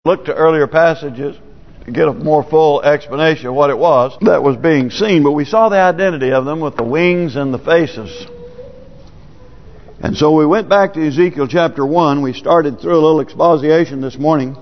Look to earlier passages to get a more full explanation of what it was that was being seen. But we saw the identity of them with the wings and the faces. And so we went back to Ezekiel chapter 1. We started through a little exposition this morning.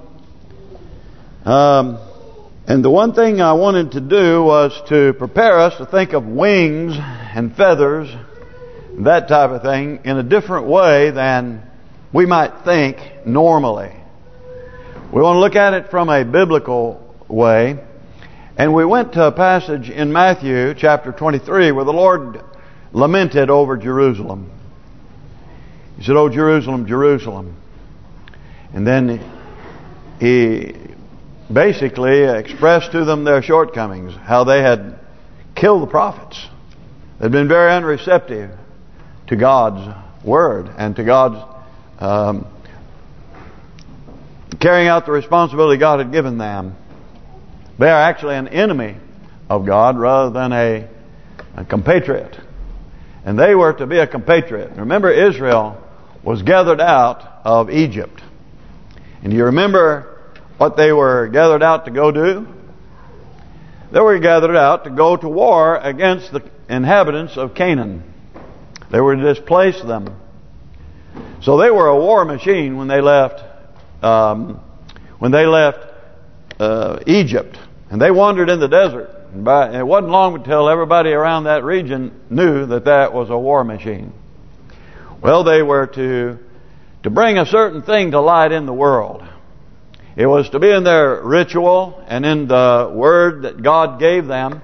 And the one thing I wanted to do was to prepare us to think of wings and feathers, that type of thing, in a different way than we might think normally. We want to look at it from a biblical way. And we went to a passage in Matthew chapter 23 where the Lord lamented over Jerusalem. He said, "Oh, Jerusalem, Jerusalem." And then He basically expressed to them their shortcomings, how they had killed the prophets. They'd been very unreceptive to God's word and to God's carrying out the responsibility God had given them. They are actually an enemy of God rather than a compatriot. And they were to be a compatriot. Remember, Israel was gathered out of Egypt. And you remember what they were gathered out to go do? They were gathered out to go to war against the inhabitants of Canaan. They were to displace them. So they were a war machine when they left Egypt, and they wandered in the desert. And it wasn't long until everybody around that region knew that that was a war machine. Well, they were to bring a certain thing to light in the world. It was to be in their ritual and in the word that God gave them.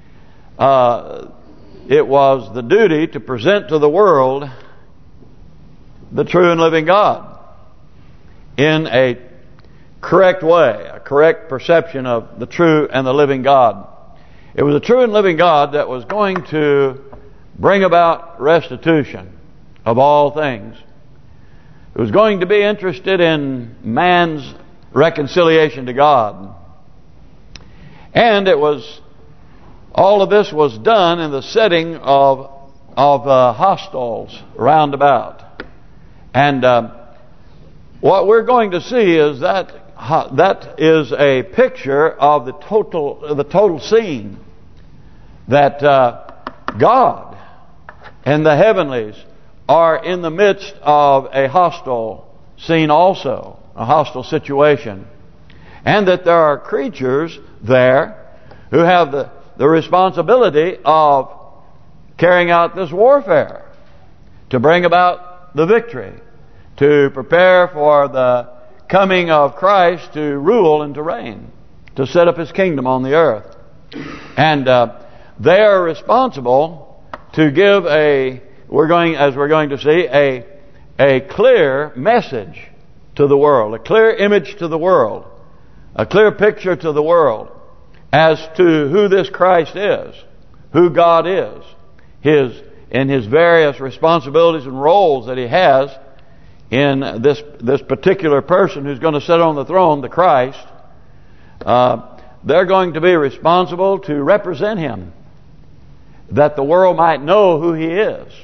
It was the duty to present to the world the true and living God in a correct way, a correct perception of the true and the living God. It was a true and living God that was going to bring about restitution of all things. It was going to be interested in man's reconciliation to God. And it was, all of this was done in the setting of hostels round about. And what we're going to see is that is a picture of the total scene, that God and the heavenlies are in the midst of a hostile scene also, a hostile situation, and that there are creatures there who have the responsibility of carrying out this warfare to bring about the victory, to prepare for the coming of Christ to rule and to reign, to set up His kingdom on the earth. And they are responsible to give as we're going to see, a clear message to the world, a clear image to the world, a clear picture to the world as to who this Christ is, who God is, in His various responsibilities and roles that He has in this particular person who's going to sit on the throne, the Christ. They're going to be responsible to represent Him, that the world might know who He is.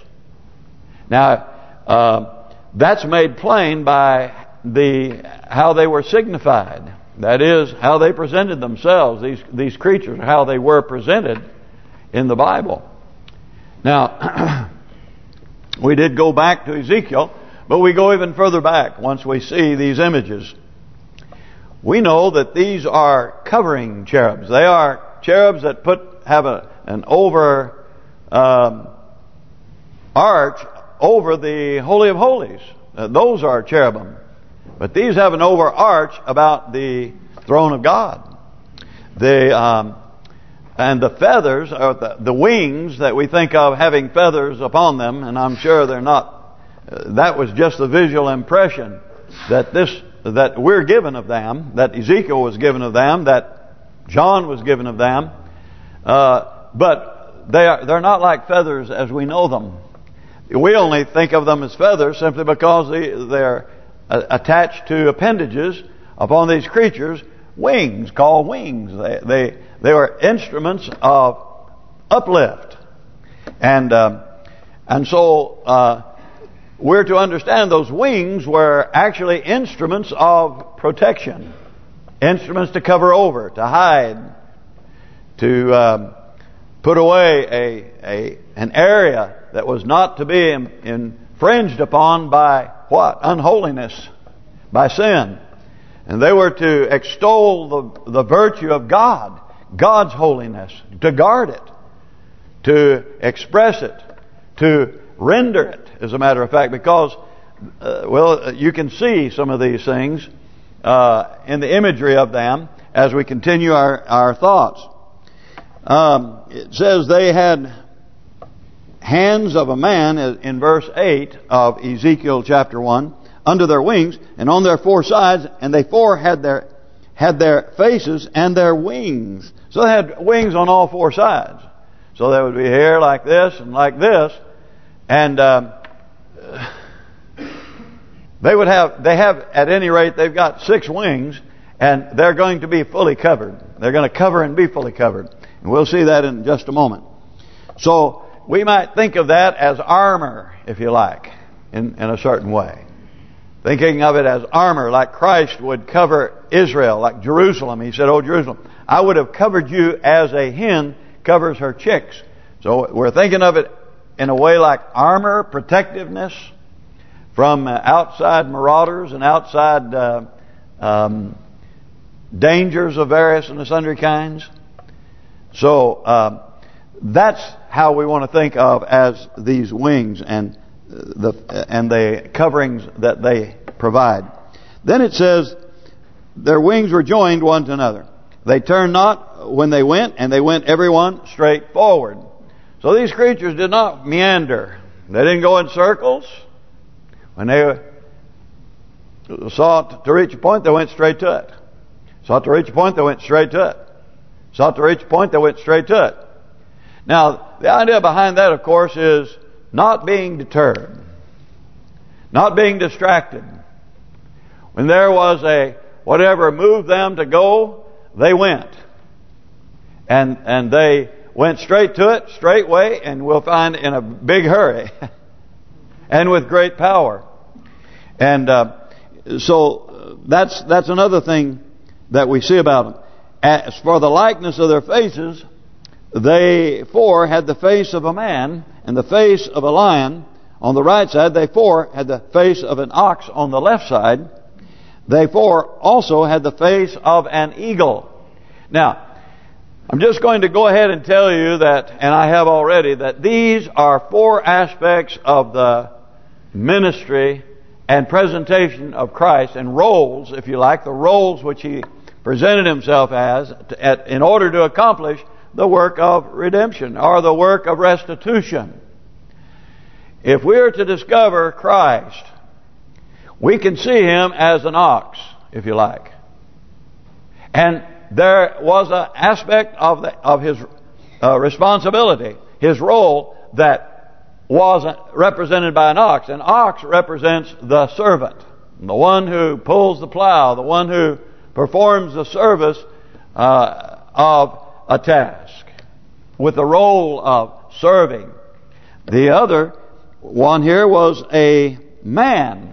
Now, that's made plain by how they were signified. That is, how they presented themselves, these creatures, how they were presented in the Bible. Now, we did go back to Ezekiel, but we go even further back once we see these images. We know that these are covering cherubs. They are cherubs that have an over arch over the Holy of Holies. Those are cherubim. But these have an over arch about the throne of God. And the feathers, or the wings that we think of having feathers upon them, and I'm sure they're not. That was just the visual impression that we're given of them, that Ezekiel was given of them, that John was given of them. But they're not like feathers as we know them. We only think of them as feathers simply because they're attached to appendages upon these creatures, wings, called wings. They were instruments of uplift, and so we're to understand those wings were actually instruments of protection. instruments to cover over, to hide, to put away an area that was not to be infringed upon by what? Unholiness, by sin. And they were to extol the virtue of God, God's holiness, to guard it, to express it, to render it, as a matter of fact, because, you can see some of these things in the imagery of them as we continue our thoughts. It says they had hands of a man, in verse 8 of Ezekiel chapter 1, under their wings and on their four sides, and they four had their faces and their wings. So they had wings on all four sides. So there would be hair like this and like this, and they have at any rate they've got 6 wings, and they're going to be fully covered. They're going to cover and be fully covered, and we'll see that in just a moment. So we might think of that as armor, if you like, in a certain way. Thinking of it as armor, like Christ would cover Israel, like Jerusalem. He said, "Oh, Jerusalem, I would have covered you as a hen covers her chicks." So we're thinking of it in a way like armor, protectiveness from outside marauders and outside dangers of various and sundry kinds. So that's how we want to think of as these wings and the coverings that they provide. Then it says, their wings were joined one to another. They turned not when they went, and they went every one straight forward. So these creatures did not meander. They didn't go in circles. When they sought to reach a point, they went straight to it. Sought to reach a point, they went straight to it. Sought to reach a point, they went straight to it. Now, the idea behind that, of course, is not being deterred, not being distracted. When there was whatever moved them to go, they went. And they went straight to it, straightway, and we'll find in a big hurry. And with great power. And so that's another thing that we see about them. As for the likeness of their faces, they four had the face of a man and the face of a lion on the right side. They four had the face of an ox on the left side. They four also had the face of an eagle. Now, I'm just going to go ahead and tell you that, and I have already, that these are 4 aspects of the ministry and presentation of Christ, and roles, if you like, the roles which He presented Himself as in order to accomplish the work of redemption or the work of restitution. If we are to discover Christ, we can see Him as an ox, if you like. And there was an aspect of His responsibility, His role, that was represented by an ox. An ox represents the servant, the one who pulls the plow, the one who performs the service of a task, with the role of serving. The other one here was a man.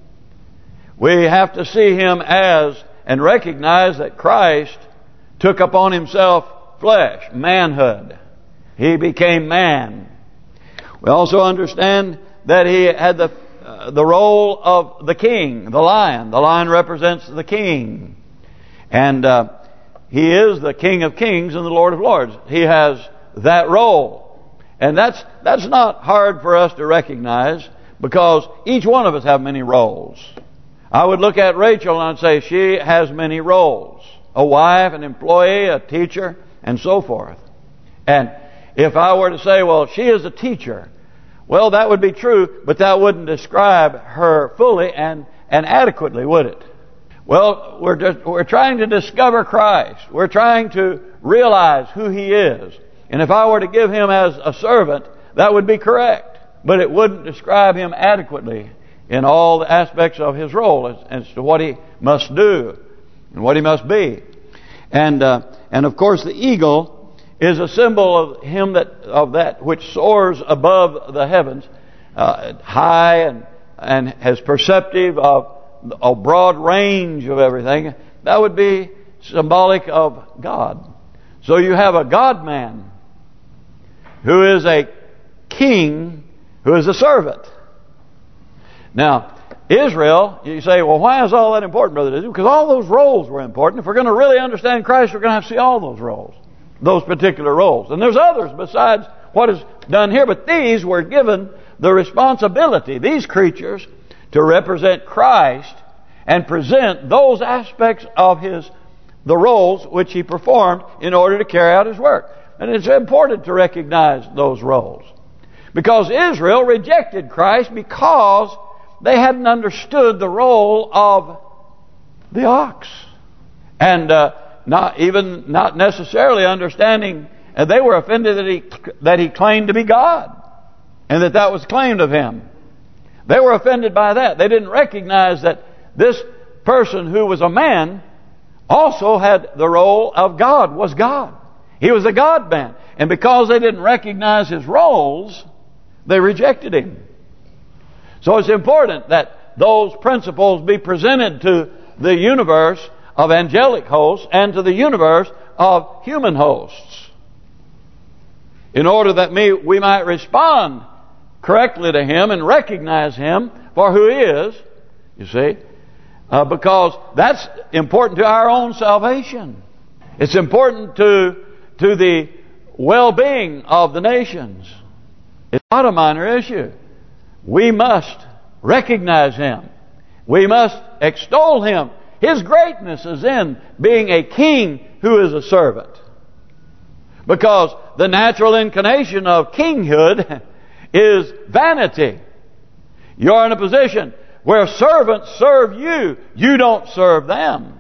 We have to see Him as and recognize that Christ took upon Himself flesh, manhood. He became man. We also understand that He had the role of the king, the lion. The lion represents the king. And He is the King of Kings and the Lord of Lords. He has that role. And that's not hard for us to recognize, because each one of us have many roles. I would look at Rachel and I'd say she has many roles. A wife, an employee, a teacher, and so forth. And if I were to say, well, she is a teacher, well, that would be true, but that wouldn't describe her fully and adequately, would it? Well, we're trying to discover Christ. We're trying to realize who He is. And if I were to give Him as a servant, that would be correct. But it wouldn't describe Him adequately in all the aspects of His role as to what He must do and what He must be. And of course the eagle is a symbol of Him of that which soars above the heavens, high and has perceptive of a broad range of everything. That would be symbolic of God. So you have a God-man who is a king who is a servant. Now, Israel, you say, well, why is all that important, Brother Disney? Because all those roles were important. If we're going to really understand Christ, we're going to have to see all those roles, those particular roles. And there's others besides what is done here, but these were given the responsibility, these creatures, to represent Christ and present those aspects of the roles which He performed in order to carry out His work. And it's important to recognize those roles. Because Israel rejected Christ because they hadn't understood the role of the ox. And not necessarily understanding, and they were offended that he claimed to be God. And that was claimed of Him. They were offended by that. They didn't recognize that this person who was a man also had the role of God, was God. He was a God-man. And because they didn't recognize His roles, they rejected Him. So it's important that those principles be presented to the universe of angelic hosts and to the universe of human hosts, in order that we might respond correctly to Him and recognize Him for who He is, you see, because that's important to our own salvation. It's important to the well-being of the nations. It's not a minor issue. We must recognize Him. We must extol Him. His greatness is in being a king who is a servant. Because the natural inclination of kinghood is vanity. You're in a position where servants serve you. You don't serve them.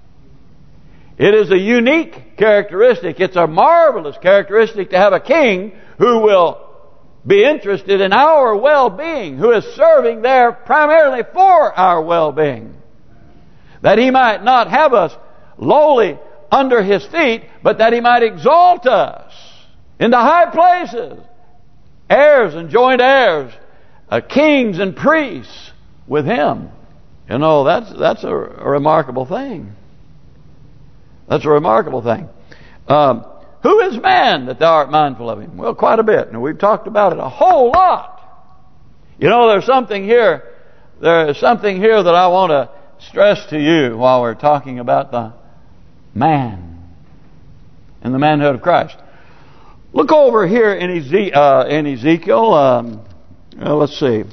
It is a unique characteristic. It's a marvelous characteristic to have a king who will be interested in our well-being, who is serving there primarily for our well-being. That He might not have us lowly under His feet, but that He might exalt us into high places, heirs and joint heirs, kings and priests with Him. You know, that's a remarkable thing. That's a remarkable thing. Who is man that thou art mindful of him? Well, quite a bit. And we've talked about it a whole lot. You know, there's something here. There is something here that I want to stress to you while we're talking about the man and the manhood of Christ. Look over here in Ezekiel. Let's see.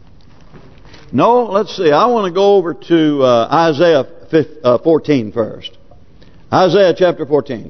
No, let's see. I want to go over to Isaiah 14 first. Isaiah chapter 14.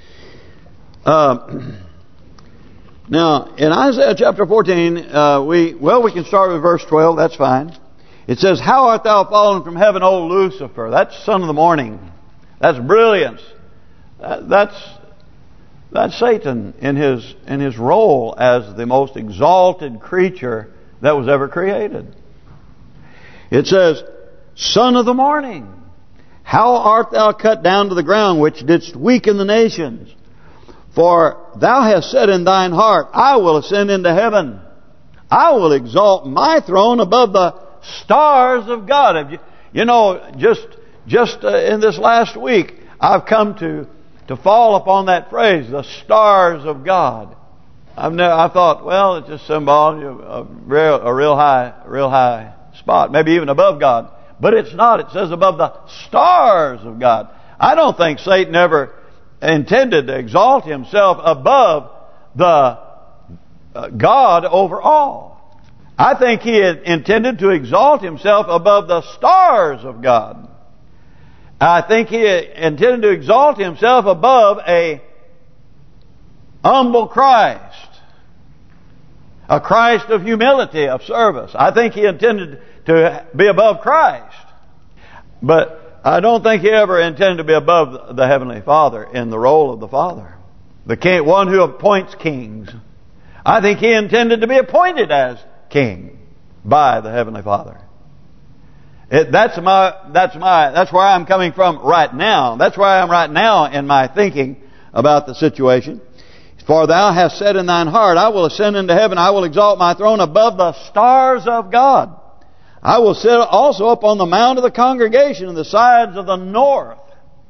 Now, in Isaiah chapter 14, we can start with verse 12. That's fine. It says, "How art thou fallen from heaven, O Lucifer?" That's son of the morning. That's brilliance. That's Satan in his role as the most exalted creature that was ever created. It says, "Son of the morning, how art thou cut down to the ground, which didst weaken the nations? For thou hast said in thine heart, I will ascend into heaven. I will exalt my throne above the stars of God." You know, just in this last week, I've come to fall upon that phrase, the stars of God. I thought, well, it's just symbolic of a real high spot, maybe even above God. But it's not. It says above the stars of God. I don't think Satan ever intended to exalt himself above the God over all. I think he had intended to exalt himself above the stars of God. I think he intended to exalt himself above a humble Christ, a Christ of humility, of service. I think he intended to be above Christ. But I don't think he ever intended to be above the Heavenly Father in the role of the Father, the king, one who appoints kings. I think he intended to be appointed as king by the Heavenly Father. That's where I'm coming from right now. That's where I am right now in my thinking about the situation. "For thou hast said in thine heart, I will ascend into heaven, I will exalt my throne above the stars of God. I will sit also upon the mount of the congregation in the sides of the north."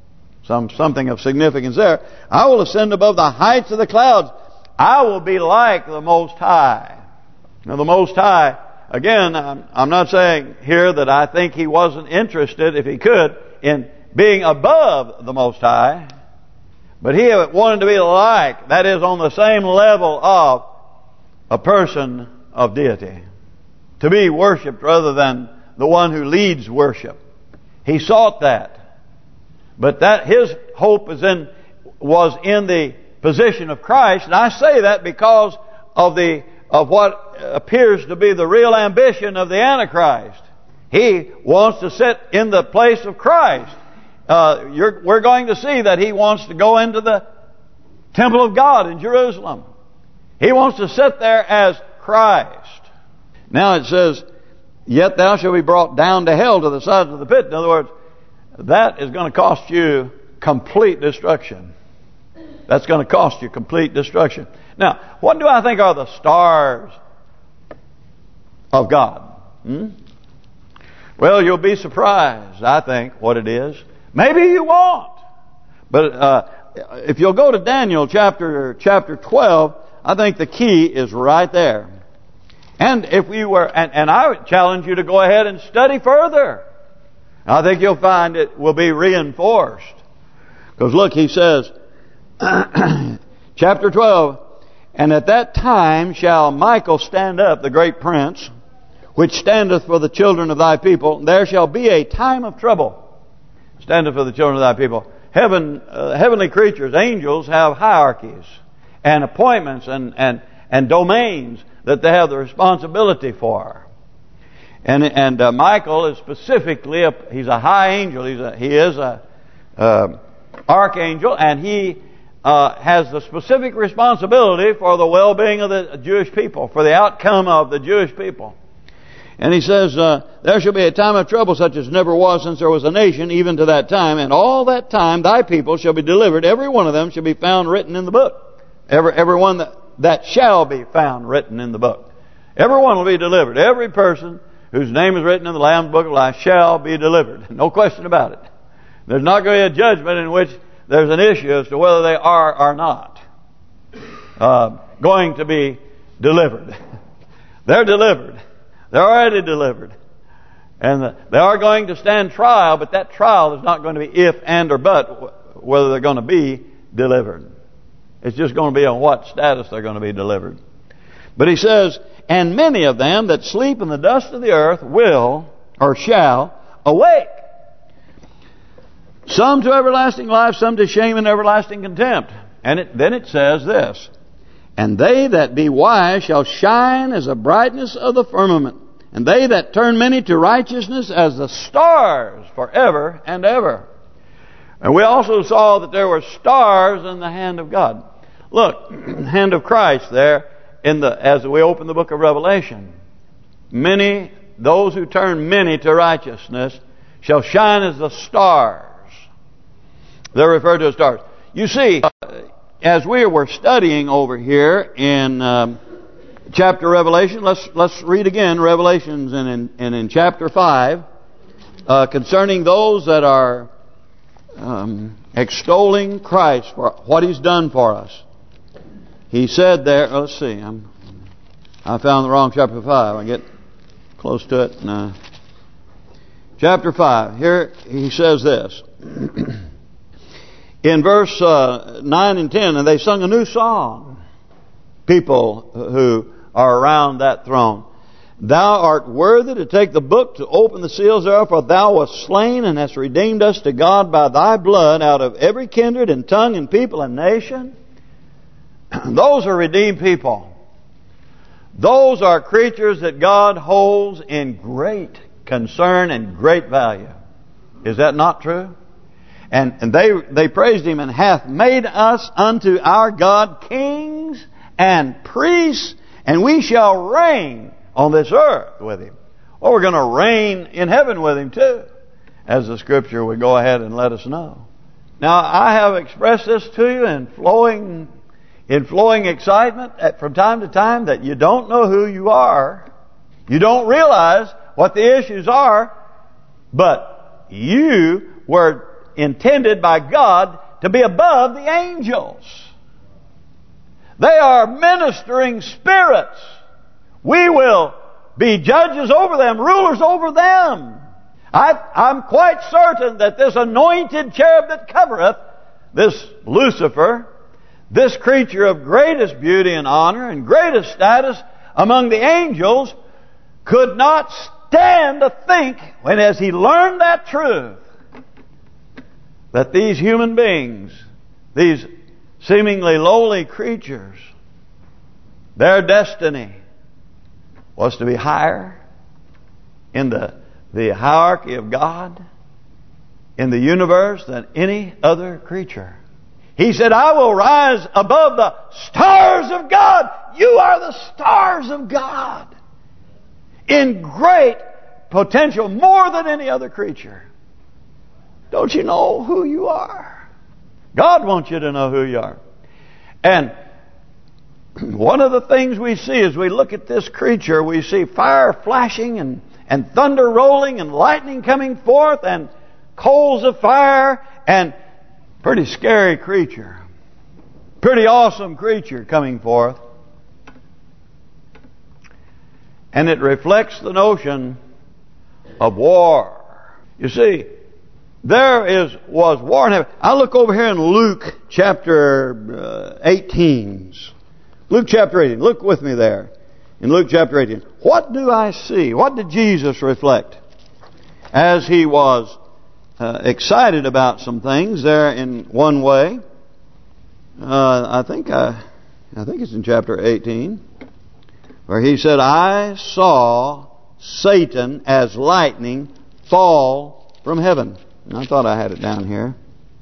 something of significance there. I will ascend above the heights of the clouds. I will be like the Most High. Now the Most High, again, I'm not saying here that I think He wasn't interested, if He could, in being above the Most High. But He wanted to be like, that is, on the same level of a person of deity. To be worshipped rather than the one who leads worship. He sought that. But that His hope was in the position of Christ. And I say that because of what appears to be the real ambition of the Antichrist. He wants to sit in the place of Christ. We're going to see that he wants to go into the temple of God in Jerusalem. He wants to sit there as Christ. Now it says, yet thou shalt be brought down to hell, to the sides of the pit. In other words, that is going to cost you complete destruction. That's going to cost you complete destruction. Now, what do I think are the stars of God? Well, you'll be surprised, I think, what it is. Maybe you won't. But if you'll go to Daniel chapter 12, I think the key is right there. And if we were, and I would challenge you to go ahead and study further. I think you'll find it will be reinforced. Because look, he says, chapter 12, and at that time shall Michael stand up, the great prince, which standeth for the children of thy people. There shall be a time of trouble. Standeth for the children of thy people. Heavenly creatures, angels, have hierarchies and appointments and domains that they have the responsibility for. And Michael is specifically he's a high angel. He is a archangel, and he has the specific responsibility for the well-being of the Jewish people, for the outcome of the Jewish people. And he says, there shall be a time of trouble such as never was since there was a nation, even to that time. And all that time thy people shall be delivered. Every one of them shall be found written in the book. Every one that shall be found written in the book. Everyone will be delivered. Every person whose name is written in the Lamb's Book of Life shall be delivered. No question about it. There's not going to be a judgment in which there's an issue as to whether they are or not going to be delivered. They're delivered. They're already delivered. And they are going to stand trial, but that trial is not going to be if and or but whether they're going to be delivered. It's just going to be on what status they're going to be delivered. But he says, and many of them that sleep in the dust of the earth will or shall awake. Some to everlasting life, some to shame and everlasting contempt. And then it says this, and they that be wise shall shine as the brightness of the firmament, and they that turn many to righteousness as the stars forever and ever. And we also saw that there were stars in the hand of God. Look, hand of Christ there as we open the book of Revelation. Many, those who turn many to righteousness shall shine as the stars. They're referred to as stars. You see, as we were studying over here in chapter Revelation, let's read again Revelations and in chapter 5 concerning those that are extolling Christ for what He's done for us. He said there, let's see, I found the wrong chapter 5. I get close to it. Chapter 5, here he says this. In verse 9 and 10, and they sung a new song, people who are around that throne. Thou art worthy to take the book, to open the seals thereof, for thou wast slain and hast redeemed us to God by thy blood out of every kindred and tongue and people and nation. Those are redeemed people. Those are creatures that God holds in great concern and great value. Is that not true? And they praised Him, and hath made us unto our God kings and priests, and we shall reign on this earth with Him. Well, we're going to reign in heaven with Him too, as the Scripture would go ahead and let us know. Now, I have expressed this to you in flowing excitement from time to time that you don't know who you are. You don't realize what the issues are, but you were intended by God to be above the angels. They are ministering spirits. We will be judges over them, rulers over them. I'm quite certain that this anointed cherub that covereth, this Lucifer, this creature of greatest beauty and honor and greatest status among the angels, could not stand to think, when as he learned that truth, that these human beings, these seemingly lowly creatures, their destiny was to be higher in the hierarchy of God, in the universe, than any other creature. He said, I will rise above the stars of God. You are the stars of God, in great potential, more than any other creature. Don't you know who you are? God wants you to know who you are. And one of the things we see as we look at this creature, we see fire flashing and thunder rolling and lightning coming forth and coals of fire, and pretty scary creature. Pretty awesome creature coming forth. And it reflects the notion of war. You see, there was war in heaven. I look over here in Luke chapter 18. Luke chapter 18. Look with me there. In Luke chapter 18. What do I see? What did Jesus reflect? As he was excited about some things there in one way. I think it's in chapter 18. Where he said, I saw Satan as lightning fall from heaven. And I thought I had it down here.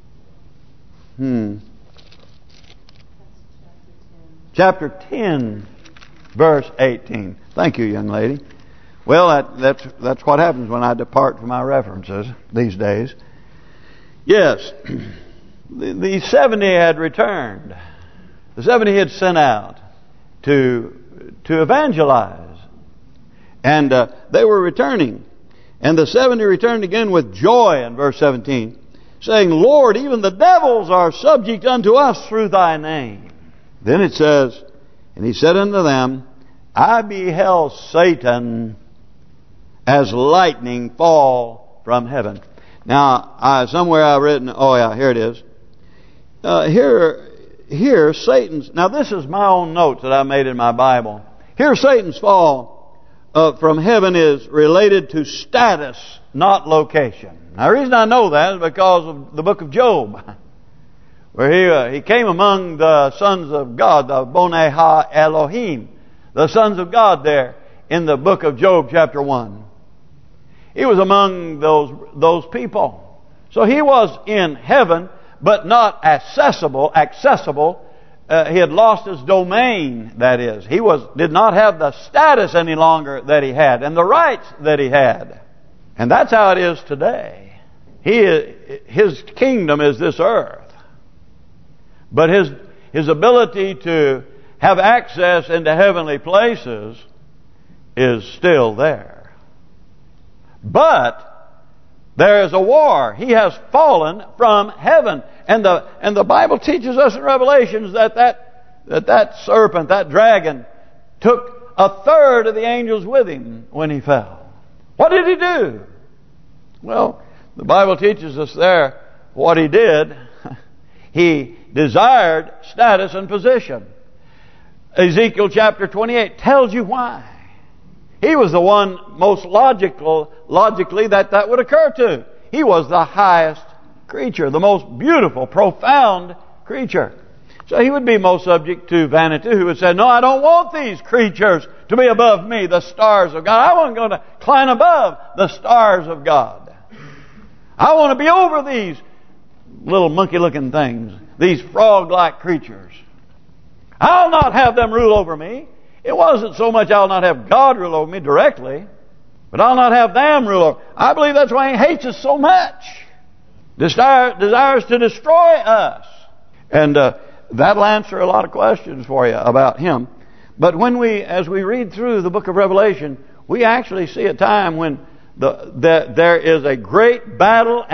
Chapter 10, verse 18. Thank you, young lady. Well, that's what happens when I depart from my references these days. Yes, the 70 had returned. The 70 had sent out to evangelize. And they were returning. And the 70 returned again with joy in verse 17, saying, Lord, even the devils are subject unto us through thy name. Then it says, and he said unto them, I beheld Satan as lightning fall from heaven. Now, somewhere I've written, oh yeah, here it is. Here Satan's, now this is my own notes that I made in my Bible. Here Satan's fall from heaven is related to status, not location. Now the reason I know that is because of the book of Job, where he came among the sons of God, the Bonei Ha Elohim, the sons of God there in the book of Job chapter 1. He was among those people. So he was in heaven, but not accessible. He had lost his domain, that is. He did not have the status any longer that he had, and the rights that he had. And that's how it is today. His kingdom is this earth. But his ability to have access into heavenly places is still there. But there is a war. He has fallen from heaven. And the Bible teaches us in Revelations that serpent, that dragon, took a third of the angels with him when he fell. What did he do? Well, the Bible teaches us there what he did. He desired status and position. Ezekiel chapter 28 tells you why. He was the one most logically that would occur to. He was the highest creature, the most beautiful, profound creature. So he would be most subject to vanity, who would say, no, I don't want these creatures to be above me, the stars of God. I want to go to climb above the stars of God. I want to be over these little monkey-looking things, these frog-like creatures. I'll not have them rule over me. It wasn't so much I'll not have God rule over me directly, but I'll not have them rule over. I believe that's why he hates us so much. Desires to destroy us. And that'll answer a lot of questions for you about him. But as we read through the book of Revelation, we actually see a time when there is a great battle and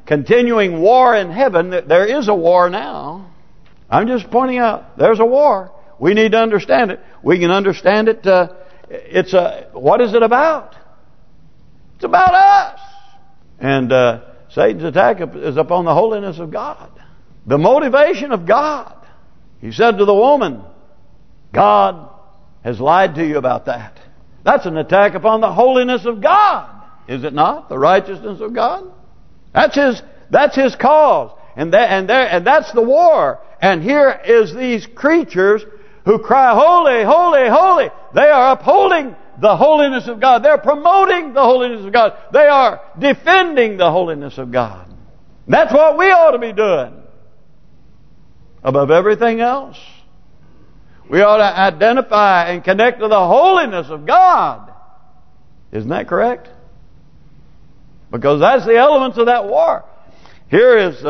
continuing war in heaven. There is a war now. I'm just pointing out there's a war. We need to understand it. We can understand it. What is it about? It's about us. And Satan's attack is upon the holiness of God. The motivation of God. He said to the woman, God has lied to you about that. That's an attack upon the holiness of God. Is it not? The righteousness of God? That's his cause. And that's the war. And here is these creatures who cry, holy, holy, holy. They are upholding the holiness of God. They're promoting the holiness of God. They are defending the holiness of God. That's what we ought to be doing. Above everything else, we ought to identify and connect to the holiness of God. Isn't that correct? Because that's the elements of that war. Here is,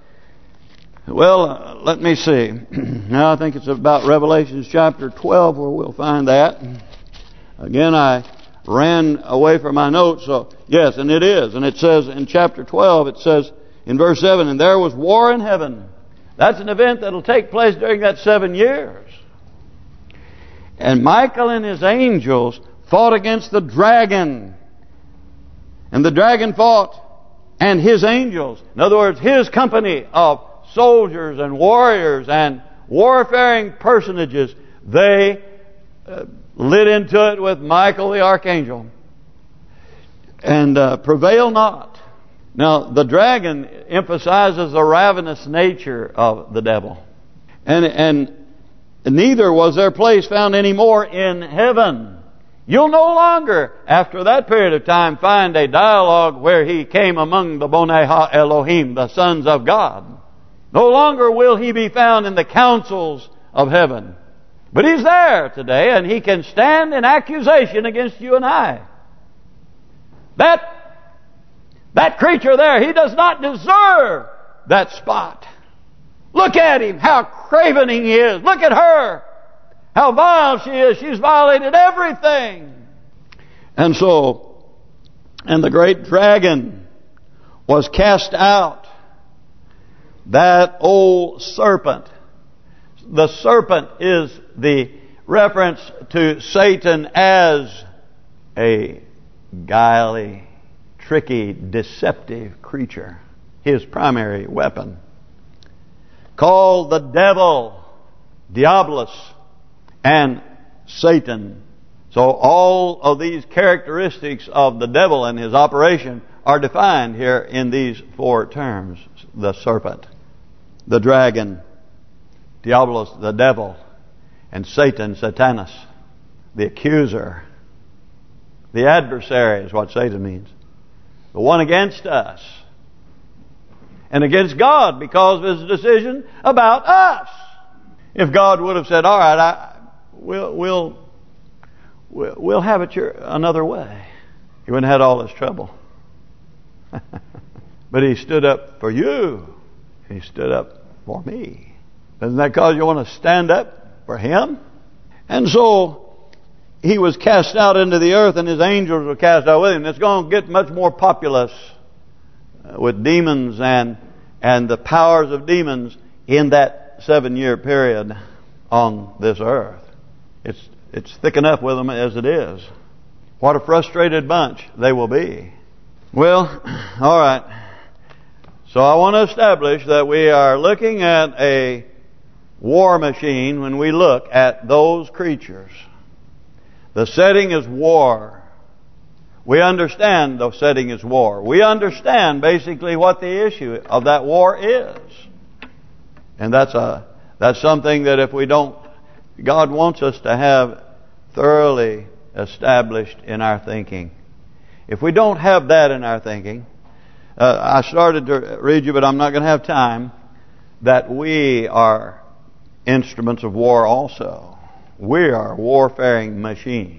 let me see. Now I think it's about Revelation chapter 12 where we'll find that. Again, I ran away from my notes. So, yes, and it is. And it says in chapter 12, it says in verse 7, and there was war in heaven. That's an event that will take place during that 7 years. And Michael and his angels fought against the dragon. And the dragon fought, and his angels, in other words, his company of soldiers and warriors and warfaring personages, they lit into it with Michael the archangel. And prevail not. Now, the dragon emphasizes the ravenous nature of the devil. And neither was their place found anymore in heaven. You'll no longer, after that period of time, find a dialogue where he came among the Bonei Ha Elohim, the sons of God. No longer will he be found in the councils of heaven. But he's there today, and he can stand in accusation against you and I. That creature there, he does not deserve that spot. Look at him, how cravening he is. Look at her, how vile she is. She's violated everything. And the great dragon was cast out. That old serpent. The serpent is the reference to Satan as a guiley, tricky, deceptive creature. His primary weapon. Called the devil, Diabolus, and Satan. So all of these characteristics of the devil and his operation are defined here in these four terms. The serpent, the dragon, Diabolus, the devil, and Satan, Satanas, the accuser. The adversary is what Satan means. The one against us. And against God because of his decision about us. If God would have said, all right, we'll have it another way, he wouldn't have had all this trouble. But he stood up for you. He stood up for me. Doesn't that cause you want to stand up for him? And so he was cast out into the earth, and his angels were cast out with him. It's going to get much more populous with demons and the powers of demons in that 7-year period on this earth. It's thick enough with them as it is. What a frustrated bunch they will be. Well, all right. So I want to establish that we are looking at a war machine when we look at those creatures. The setting is war. We understand the setting is war. We understand basically what the issue of that war is. And that's something that if we don't, God wants us to have thoroughly established in our thinking. If we don't have that in our thinking, I started to read you, but I'm not going to have time, that we are instruments of war also. We are warfaring machines.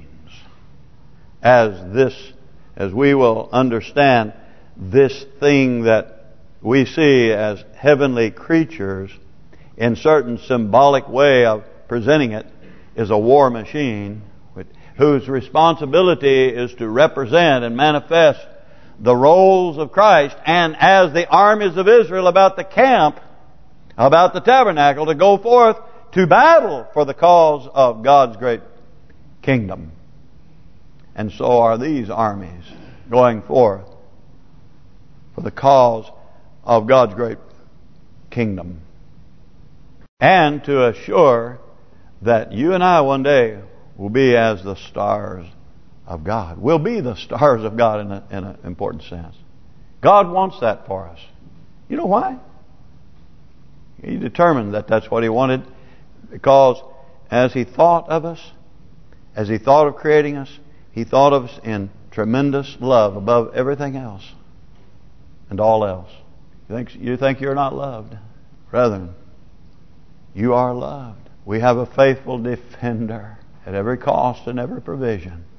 As we will understand this thing that we see as heavenly creatures in certain symbolic way of presenting it is a war machine whose responsibility is to represent and manifest the roles of Christ, and as the armies of Israel about the camp, about the tabernacle, to go forth to battle for the cause of God's great kingdom. And so are these armies going forth for the cause of God's great kingdom. And to assure that you and I one day will be as the stars of God. We'll be the stars of God in an important sense. God wants that for us. You know why? He determined that that's what He wanted, because as He thought of us, as He thought of creating us, He thought of us in tremendous love above everything else and all else. You think you're not loved? Brethren, you are loved. We have a faithful defender at every cost and every provision.